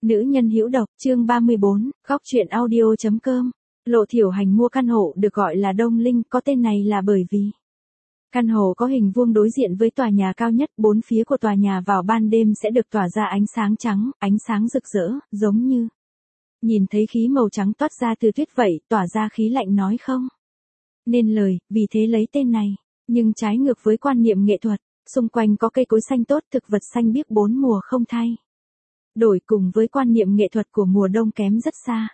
Nữ nhân hữu độc, chương 34, góc truyện audio.com. Lộ Thiểu Hành mua căn hộ được gọi là Đông Linh, có tên này là bởi vì căn hộ có hình vuông đối diện với tòa nhà cao nhất, bốn phía của tòa nhà vào ban đêm sẽ được tỏa ra ánh sáng trắng, ánh sáng rực rỡ, giống như nhìn thấy khí màu trắng toát ra từ tuyết vậy, tỏa ra khí lạnh nói không nên lời, vì thế lấy tên này. Nhưng trái ngược với quan niệm nghệ thuật, xung quanh có cây cối xanh tốt, thực vật xanh biếc bốn mùa không thay đổi, cùng với quan niệm nghệ thuật của mùa đông kém rất xa.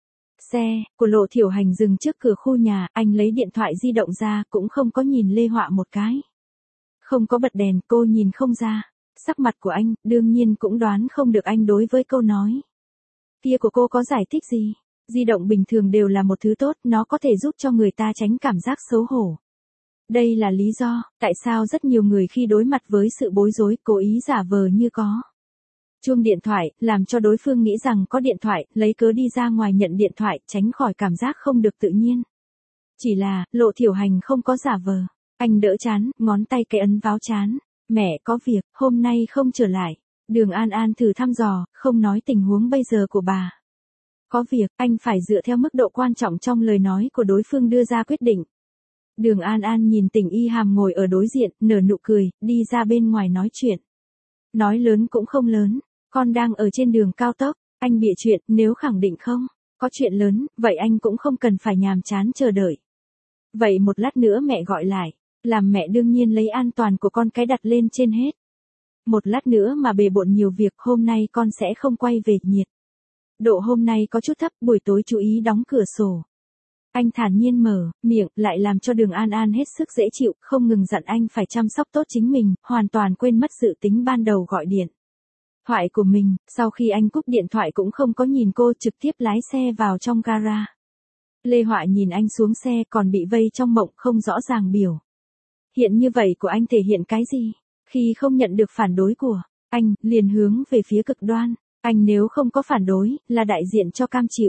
Xe của Lộ Thiểu Hành dừng trước cửa khu nhà, anh lấy điện thoại di động ra, cũng không có nhìn Lê Họa một cái. Không có bật đèn, cô nhìn không ra sắc mặt của anh, đương nhiên cũng đoán không được anh đối với câu nói kia của cô có giải thích gì. Di động bình thường đều là một thứ tốt, nó có thể giúp cho người ta tránh cảm giác xấu hổ. Đây là lý do tại sao rất nhiều người khi đối mặt với sự bối rối, cố ý giả vờ như có chuông điện thoại, làm cho đối phương nghĩ rằng có điện thoại, lấy cớ đi ra ngoài nhận điện thoại, tránh khỏi cảm giác không được tự nhiên. Chỉ là, Lộ Thiểu Hành không có giả vờ. Anh đỡ chán, ngón tay cái ấn vào chán. Mẹ có việc, hôm nay không trở lại. Đường An An thử thăm dò, không nói tình huống bây giờ của bà. Có việc, anh phải dựa theo mức độ quan trọng trong lời nói của đối phương đưa ra quyết định. Đường An An nhìn Tình Y Hàm ngồi ở đối diện, nở nụ cười, đi ra bên ngoài nói chuyện. Nói lớn cũng không lớn, con đang ở trên đường cao tốc, anh bịa chuyện, nếu khẳng định không có chuyện lớn, vậy anh cũng không cần phải nhàm chán chờ đợi. Vậy một lát nữa mẹ gọi lại, làm mẹ đương nhiên lấy an toàn của con cái đặt lên trên hết. Một lát nữa mà bề bộn nhiều việc, hôm nay con sẽ không quay về, nhiệt độ hôm nay có chút thấp, buổi tối chú ý đóng cửa sổ. Anh thản nhiên mở miệng, lại làm cho Đường An An hết sức dễ chịu, không ngừng dặn anh phải chăm sóc tốt chính mình, hoàn toàn quên mất dự tính ban đầu gọi điện thoại của mình. Sau khi anh cúp điện thoại cũng không có nhìn cô, trực tiếp lái xe vào trong gara. Lê Họa nhìn anh xuống xe, còn bị vây trong mộng, không rõ ràng biểu hiện như vậy của anh thể hiện cái gì. Khi không nhận được phản đối của anh, liền hướng về phía cực đoan. Anh nếu không có phản đối, là đại diện cho cam chịu.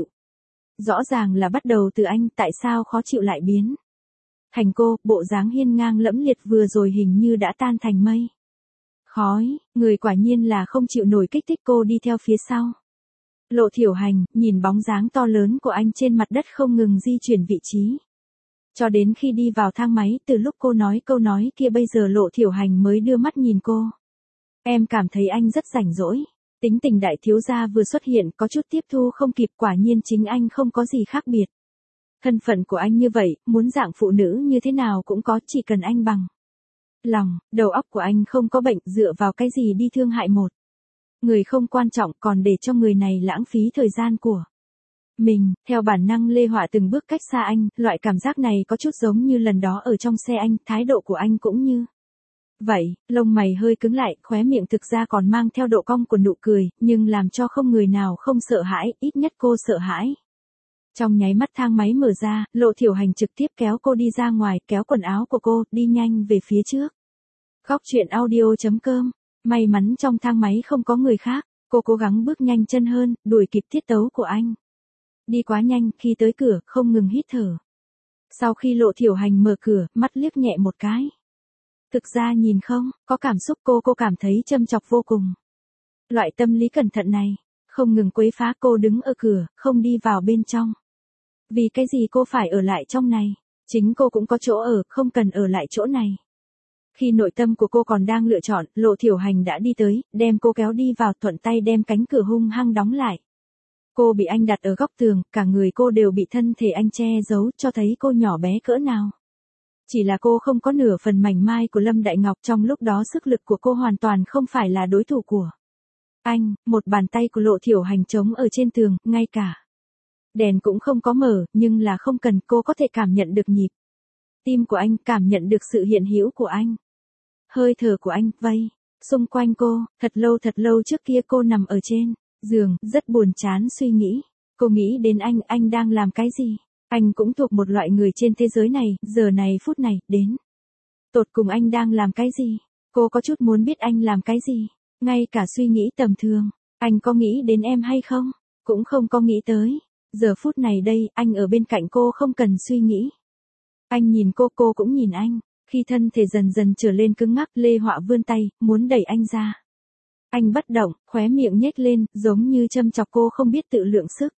Rõ ràng là bắt đầu từ anh, tại sao khó chịu lại biến thành cô, bộ dáng hiên ngang lẫm liệt vừa rồi hình như đã tan thành mây khói, người quả nhiên là không chịu nổi kích thích. Cô đi theo phía sau Lộ Thiểu Hành, nhìn bóng dáng to lớn của anh trên mặt đất không ngừng di chuyển vị trí. Cho đến khi đi vào thang máy, từ lúc cô nói câu nói kia bây giờ Lộ Thiểu Hành mới đưa mắt nhìn cô. Em cảm thấy anh rất rảnh rỗi. Tính tình đại thiếu gia vừa xuất hiện, có chút tiếp thu không kịp, quả nhiên chính anh không có gì khác biệt. Thân phận của anh như vậy, muốn dạng phụ nữ như thế nào cũng có, chỉ cần anh bằng lòng, đầu óc của anh không có bệnh, dựa vào cái gì đi thương hại một người không quan trọng, còn để cho người này lãng phí thời gian của mình. Theo bản năng Lê Họa từng bước cách xa anh, loại cảm giác này có chút giống như lần đó ở trong xe anh, thái độ của anh cũng như vậy. Lông mày hơi cứng lại, khóe miệng thực ra còn mang theo độ cong của nụ cười, nhưng làm cho không người nào không sợ hãi, ít nhất cô sợ hãi. Trong nháy mắt thang máy mở ra, Lộ Thiểu Hành trực tiếp kéo cô đi ra ngoài, kéo quần áo của cô, đi nhanh về phía trước. Góc truyện audio.com. May mắn trong thang máy không có người khác, cô cố gắng bước nhanh chân hơn, đuổi kịp tiết tấu của anh. Đi quá nhanh, khi tới cửa, không ngừng hít thở. Sau khi Lộ Thiểu Hành mở cửa, mắt liếc nhẹ một cái. Thực ra nhìn không có cảm xúc, cô cảm thấy châm chọc vô cùng. Loại tâm lý cẩn thận này không ngừng quấy phá. Cô đứng ở cửa, không đi vào bên trong. Vì cái gì cô phải ở lại trong này? Chính cô cũng có chỗ ở, không cần ở lại chỗ này. Khi nội tâm của cô còn đang lựa chọn, Lộ Thiểu Hành đã đi tới, đem cô kéo đi vào, thuận tay đem cánh cửa hung hăng đóng lại. Cô bị anh đặt ở góc tường, cả người cô đều bị thân thể anh che giấu, cho thấy cô nhỏ bé cỡ nào. Chỉ là cô không có nửa phần mảnh mai của Lâm Đại Ngọc, trong lúc đó sức lực của cô hoàn toàn không phải là đối thủ của anh. Một bàn tay của Lộ Thiểu Hành trống ở trên tường, ngay cả đèn cũng không có mở, nhưng là không cần, cô có thể cảm nhận được nhịp tim của anh, cảm nhận được sự hiện hữu của anh. Hơi thở của anh vây xung quanh cô. Thật lâu trước kia cô nằm ở trên giường, rất buồn chán suy nghĩ. Cô nghĩ đến anh đang làm cái gì? Anh cũng thuộc một loại người trên thế giới này, giờ này phút này, đến tột cùng anh đang làm cái gì? Cô có chút muốn biết anh làm cái gì. Ngay cả suy nghĩ tầm thường, anh có nghĩ đến em hay không? Cũng không có nghĩ tới. Giờ phút này đây, anh ở bên cạnh cô không cần suy nghĩ. Anh nhìn cô cũng nhìn anh. Khi thân thể dần dần trở lên cứng ngắc, Lê Họa vươn tay, muốn đẩy anh ra. Anh bất động, khóe miệng nhếch lên, giống như châm chọc cô không biết tự lượng sức.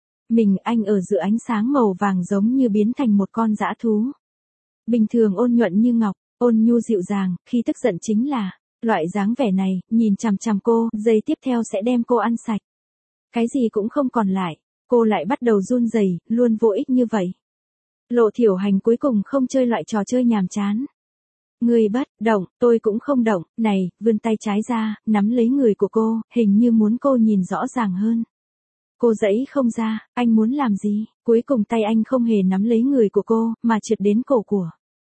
Anh ở giữa ánh sáng màu vàng giống như biến thành một con dã thú. Bình thường ôn nhuận như ngọc, ôn nhu dịu dàng, khi tức giận chính là loại dáng vẻ này, nhìn chằm chằm cô, giây tiếp theo sẽ đem cô ăn sạch. Cái gì cũng không còn lại, cô lại bắt đầu run rẩy, luôn vô ích như vậy. Lộ Thiểu Hành cuối cùng không chơi loại trò chơi nhàm chán. Người bất động, tôi cũng không động, này, vươn tay trái ra, nắm lấy người của cô, hình như muốn cô nhìn rõ ràng hơn. Cô giãy không ra, anh muốn làm gì? Cuối cùng tay anh không hề nắm lấy người của cô, mà trượt đến cổ của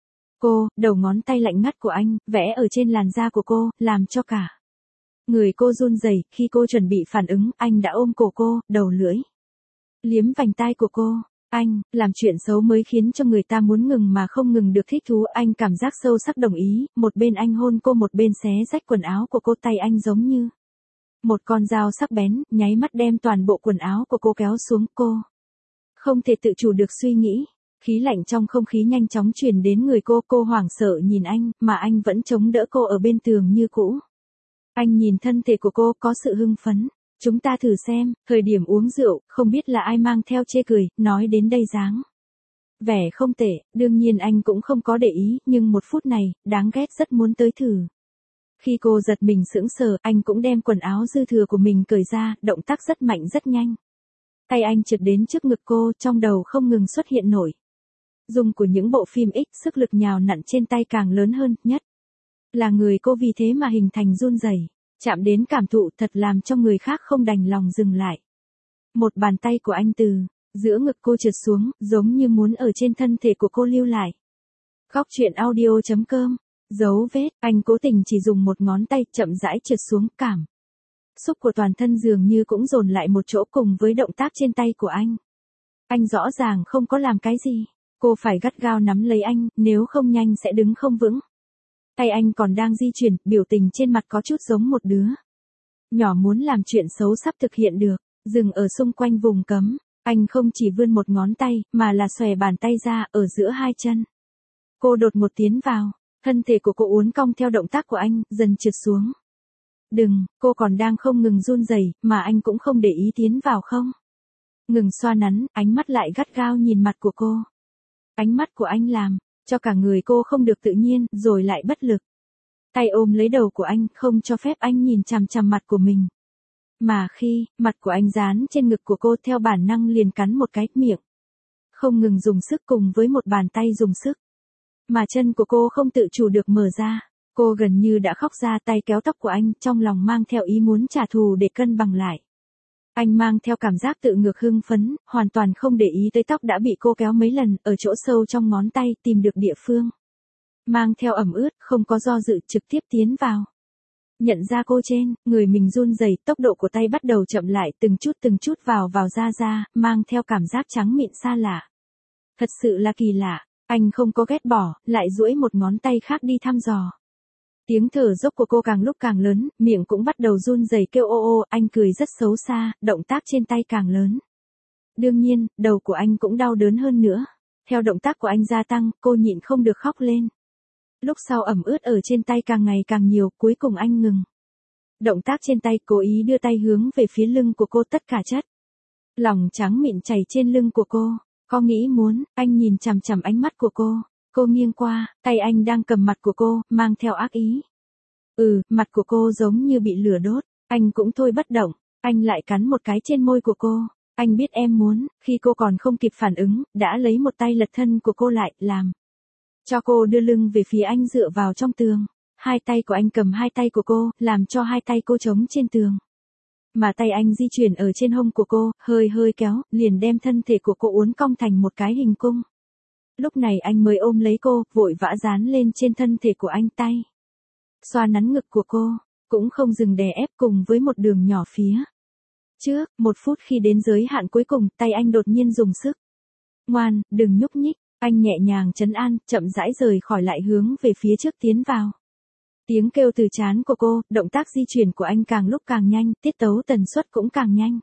cô, đầu ngón tay lạnh ngắt của anh, vẽ ở trên làn da của cô, làm cho cả người cô run rẩy. Khi cô chuẩn bị phản ứng, anh đã ôm cổ cô, đầu lưỡi liếm vành tai của cô. Anh, làm chuyện xấu mới khiến cho người ta muốn ngừng mà không ngừng được thích thú. Anh cảm giác sâu sắc đồng ý, một bên anh hôn cô, một bên xé rách quần áo của cô. Tay anh giống như một con dao sắc bén, nháy mắt đem toàn bộ quần áo của cô kéo xuống. Cô không thể tự chủ được suy nghĩ. Khí lạnh trong không khí nhanh chóng truyền đến người cô hoảng sợ nhìn anh, mà anh vẫn chống đỡ cô ở bên tường như cũ. Anh nhìn thân thể của cô có sự hưng phấn. Chúng ta thử xem, thời điểm uống rượu, không biết là ai mang theo chê cười, nói đến đây dáng vẻ không tệ, đương nhiên anh cũng không có để ý, nhưng một phút này, đáng ghét rất muốn tới thử. Khi cô giật mình sững sờ, anh cũng đem quần áo dư thừa của mình cởi ra, động tác rất mạnh rất nhanh. Tay anh trượt đến trước ngực cô, trong đầu không ngừng xuất hiện nổi dung của những bộ phim X, sức lực nhào nặn trên tay càng lớn hơn, nhất là người cô vì thế mà hình thành run rẩy. Chạm đến cảm thụ thật làm cho người khác không đành lòng dừng lại. Một bàn tay của anh từ giữa ngực cô trượt xuống, giống như muốn ở trên thân thể của cô lưu lại. Góc truyện audio.com. Dấu vết, anh cố tình chỉ dùng một ngón tay chậm rãi trượt xuống, cảm xúc của toàn thân dường như cũng dồn lại một chỗ cùng với động tác trên tay của anh. Anh rõ ràng không có làm cái gì. Cô phải gắt gao nắm lấy anh, nếu không nhanh sẽ đứng không vững. Tay anh còn đang di chuyển, biểu tình trên mặt có chút giống một đứa nhỏ muốn làm chuyện xấu sắp thực hiện được. Dừng ở xung quanh vùng cấm, anh không chỉ vươn một ngón tay, mà là xòe bàn tay ra, ở giữa hai chân. Cô đột ngột tiến vào, thân thể của cô uốn cong theo động tác của anh, dần trượt xuống. Đừng, cô còn đang không ngừng run rẩy, mà anh cũng không để ý tiến vào không. Ngừng xoa nắn, ánh mắt lại gắt gao nhìn mặt của cô. Ánh mắt của anh làm cho cả người cô không được tự nhiên, rồi lại bất lực. Tay ôm lấy đầu của anh, không cho phép anh nhìn chằm chằm mặt của mình. Mà khi, mặt của anh dán trên ngực của cô, theo bản năng liền cắn một cái, miệng không ngừng dùng sức cùng với một bàn tay dùng sức. Mà chân của cô không tự chủ được mở ra. Cô gần như đã khóc ra, tay kéo tóc của anh, trong lòng mang theo ý muốn trả thù để cân bằng lại. Anh mang theo cảm giác tự ngược hưng phấn, hoàn toàn không để ý tới tóc đã bị cô kéo mấy lần, ở chỗ sâu trong ngón tay, tìm được địa phương mang theo ẩm ướt, không có do dự, trực tiếp tiến vào. Nhận ra cô trên, người mình run rẩy, tốc độ của tay bắt đầu chậm lại, từng chút vào ra, mang theo cảm giác trắng mịn xa lạ. Thật sự là kỳ lạ, anh không có ghét bỏ, lại duỗi một ngón tay khác đi thăm dò. Tiếng thở dốc của cô càng lúc càng lớn, miệng cũng bắt đầu run rẩy kêu ô ô, anh cười rất xấu xa, động tác trên tay càng lớn. Đương nhiên, đầu của anh cũng đau đớn hơn nữa. Theo động tác của anh gia tăng, cô nhịn không được khóc lên. Lúc sau ẩm ướt ở trên tay càng ngày càng nhiều, cuối cùng anh ngừng động tác trên tay, cố ý đưa tay hướng về phía lưng của cô, tất cả chất lòng trắng mịn chảy trên lưng của cô. Có nghĩ muốn, anh nhìn chằm chằm ánh mắt của cô. Cô nghiêng qua, tay anh đang cầm mặt của cô, mang theo ác ý. Mặt của cô giống như bị lửa đốt. Anh cũng thôi bất động, anh lại cắn một cái trên môi của cô. Anh biết em muốn, khi cô còn không kịp phản ứng, đã lấy một tay lật thân của cô lại, làm cho cô đưa lưng về phía anh, dựa vào trong tường. Hai tay của anh cầm hai tay của cô, làm cho hai tay cô chống trên tường. Mà tay anh di chuyển ở trên hông của cô, hơi kéo, liền đem thân thể của cô uốn cong thành một cái hình cung. Lúc này anh mới ôm lấy cô, vội vã dán lên trên thân thể của anh, tay xoa nắn ngực của cô, cũng không dừng đè ép, cùng với một đường nhỏ phía trước. Một phút khi đến giới hạn cuối cùng, tay anh đột nhiên dùng sức. Ngoan, đừng nhúc nhích. Anh nhẹ nhàng trấn an, chậm rãi rời khỏi, lại hướng về phía trước tiến vào. Tiếng kêu từ trán của cô, động tác di chuyển của anh càng lúc càng nhanh, tiết tấu tần suất cũng càng nhanh.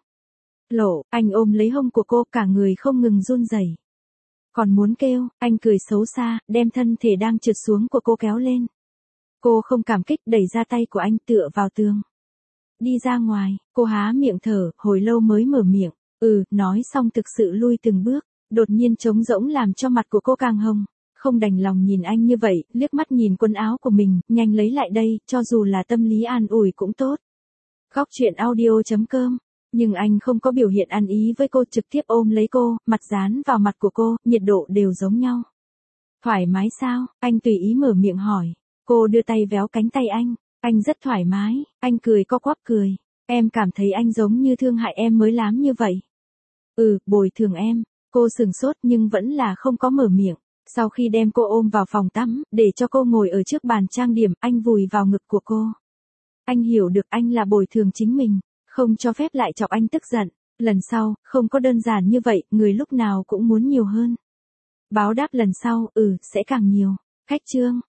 Anh ôm lấy hông của cô, cả người không ngừng run rẩy. Còn muốn kêu, anh cười xấu xa, đem thân thể đang trượt xuống của cô kéo lên. Cô không cảm kích, đẩy ra tay của anh, tựa vào tường. đi ra ngoài, cô há miệng thở, hồi lâu mới mở miệng. Nói xong thực sự lui từng bước, đột nhiên trống rỗng làm cho mặt của cô càng hồng. Không đành lòng nhìn anh như vậy, liếc mắt nhìn quần áo của mình, nhanh lấy lại đây, cho dù là tâm lý an ủi cũng tốt. Góc chuyện audio.com. Nhưng anh không có biểu hiện ăn ý với cô, trực tiếp ôm lấy cô, mặt dán vào mặt của cô, nhiệt độ đều giống nhau. Thoải mái sao? Anh tùy ý mở miệng hỏi. Cô đưa tay véo cánh tay anh rất thoải mái, anh cười co quắp cười. Em cảm thấy anh giống như thương hại em mới làm như vậy. Bồi thường em. Cô sừng sốt nhưng vẫn là không có mở miệng. Sau khi đem cô ôm vào phòng tắm, để cho cô ngồi ở trước bàn trang điểm, anh vùi vào ngực của cô. Anh hiểu được anh là bồi thường chính mình, không cho phép lại chọc anh tức giận. Lần sau, không có đơn giản như vậy, người lúc nào cũng muốn nhiều hơn. Báo đáp lần sau, sẽ càng nhiều. Khách chương.